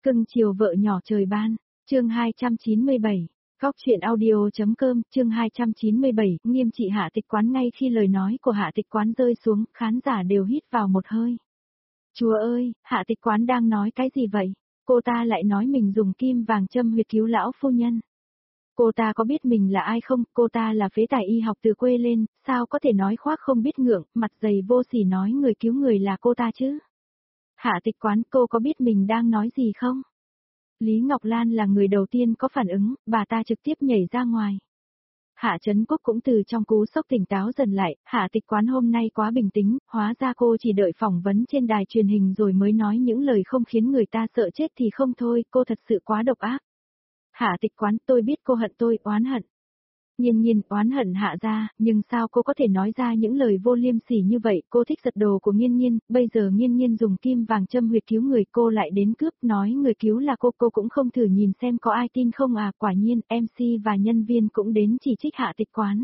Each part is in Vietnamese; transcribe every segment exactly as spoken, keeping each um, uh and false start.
Cưng chiều vợ nhỏ trời ban, chương hai trăm chín mươi bảy, góc truyện audio.com, chương hai trăm chín mươi bảy, nghiêm trị Hạ Tịch Quán. Ngay khi lời nói của Hạ Tịch Quán rơi xuống, khán giả đều hít vào một hơi. Chúa ơi, Hạ Tịch Quán đang nói cái gì vậy? Cô ta lại nói mình dùng kim vàng châm huyệt cứu lão phu nhân. Cô ta có biết mình là ai không? Cô ta là phế tài y học từ quê lên, sao có thể nói khoác không biết ngượng, mặt dày vô sỉ nói người cứu người là cô ta chứ? Hạ Tịch Quán, cô có biết mình đang nói gì không? Lý Ngọc Lan là người đầu tiên có phản ứng, bà ta trực tiếp nhảy ra ngoài. Hạ Trấn Quốc cũng từ trong cú sốc tỉnh táo dần lại, Hạ Tịch Quán hôm nay quá bình tĩnh, hóa ra cô chỉ đợi phỏng vấn trên đài truyền hình rồi mới nói những lời không khiến người ta sợ chết thì không thôi, cô thật sự quá độc ác. Hạ Tịch Quán, tôi biết cô hận tôi, oán hận. Nhiên nhiên, oán hận Hạ gia, nhưng sao cô có thể nói ra những lời vô liêm sỉ như vậy? Cô thích giật đồ của Nhiên nhiên, bây giờ Nhiên nhiên dùng kim vàng châm huyệt cứu người, cô lại đến cướp, nói người cứu là cô, cô cũng không thử nhìn xem có ai tin không à? Quả nhiên, em xê và nhân viên cũng đến chỉ trích Hạ Tịch Quán.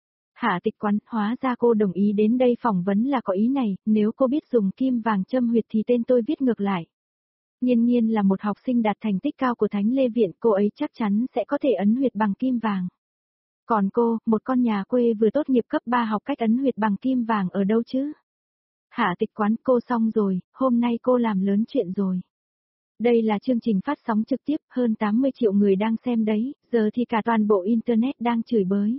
Hạ Tịch Quán, hóa ra cô đồng ý đến đây phỏng vấn là có ý này, nếu cô biết dùng kim vàng châm huyệt thì tên tôi viết ngược lại. Nhiên nhiên là một học sinh đạt thành tích cao của Thánh Lê Viện, cô ấy chắc chắn sẽ có thể ấn huyệt bằng kim vàng. Còn cô, một con nhà quê vừa tốt nghiệp cấp ba học cách ấn huyệt bằng kim vàng ở đâu chứ? Hạ Tịch Quán, cô xong rồi, hôm nay cô làm lớn chuyện rồi. Đây là chương trình phát sóng trực tiếp, hơn tám mươi triệu người đang xem đấy, giờ thì cả toàn bộ Internet đang chửi bới.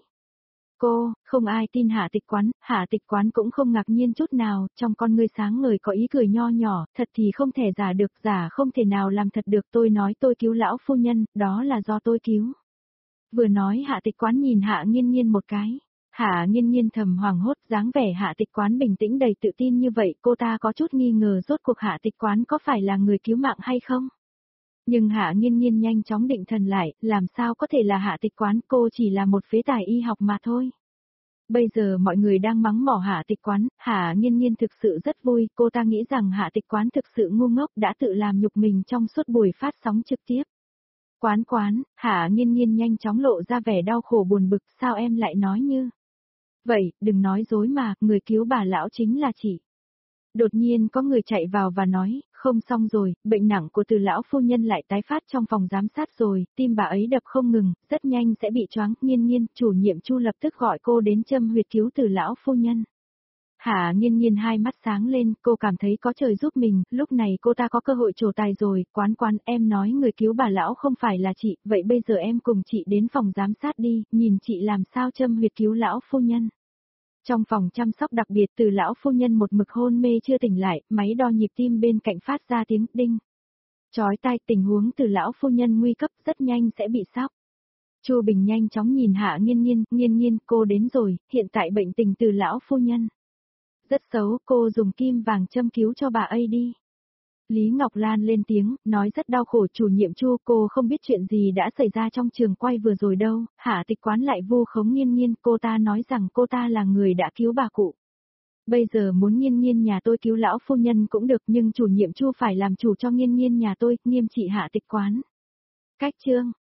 Cô, không ai tin Hạ Tịch Quán, Hạ Tịch Quán cũng không ngạc nhiên chút nào, trong con ngươi sáng ngời có ý cười nho nhỏ, thật thì không thể giả được, giả không thể nào làm thật được, tôi nói tôi cứu lão phu nhân, đó là do tôi cứu. Vừa nói Hạ Tịch Quán nhìn Hạ Nghiên Nghiên một cái. Hạ Nghiên Nghiên thầm hoảng hốt, dáng vẻ Hạ Tịch Quán bình tĩnh đầy tự tin như vậy, cô ta có chút nghi ngờ rốt cuộc Hạ Tịch Quán có phải là người cứu mạng hay không? Nhưng Hạ Nghiên Nghiên nhanh chóng định thần lại, làm sao có thể là Hạ Tịch Quán, cô chỉ là một phế tài y học mà thôi. Bây giờ mọi người đang mắng mỏ Hạ Tịch Quán, Hạ Nghiên Nghiên thực sự rất vui, cô ta nghĩ rằng Hạ Tịch Quán thực sự ngu ngốc đã tự làm nhục mình trong suốt buổi phát sóng trực tiếp. Quán quán, Hạ Nghiên Nghiên nhanh chóng lộ ra vẻ đau khổ buồn bực, sao em lại nói như vậy, đừng nói dối mà, người cứu bà lão chính là chị. Đột nhiên có người chạy vào và nói, không xong rồi, bệnh nặng của Từ lão phu nhân lại tái phát trong phòng giám sát rồi, tim bà ấy đập không ngừng, rất nhanh sẽ bị choáng. Nghiên Nghiên, chủ nhiệm Chu lập tức gọi cô đến châm huyệt cứu Từ lão phu nhân. Hạ Nghiên Nghiên hai mắt sáng lên, cô cảm thấy có trời giúp mình, lúc này cô ta có cơ hội trổ tài rồi. Quán quán, em nói người cứu bà lão không phải là chị, vậy bây giờ em cùng chị đến phòng giám sát đi, nhìn chị làm sao châm huyệt cứu lão phu nhân. Trong phòng chăm sóc đặc biệt, Từ lão phu nhân một mực hôn mê chưa tỉnh lại, máy đo nhịp tim bên cạnh phát ra tiếng đinh. Chói tai, tình huống Từ lão phu nhân nguy cấp, rất nhanh sẽ bị sốc. Chu Bình nhanh chóng nhìn Hạ Nghiên Nghiên, Nghiên Nghiên, cô đến rồi, hiện tại bệnh tình Từ lão phu nhân rất xấu, cô dùng kim vàng châm cứu cho bà ấy đi. Lý Ngọc Lan lên tiếng, nói rất đau khổ. Chủ nhiệm Chu, cô không biết chuyện gì đã xảy ra trong trường quay vừa rồi đâu. Hạ Tịch Quán lại vu khống Nghiên Nghiên, cô ta nói rằng cô ta là người đã cứu bà cụ. Bây giờ muốn Nghiên Nghiên nhà tôi cứu lão phu nhân cũng được, nhưng chủ nhiệm Chu phải làm chủ cho Nghiên Nghiên nhà tôi, nghiêm trị Hạ Tịch Quán. Cách chương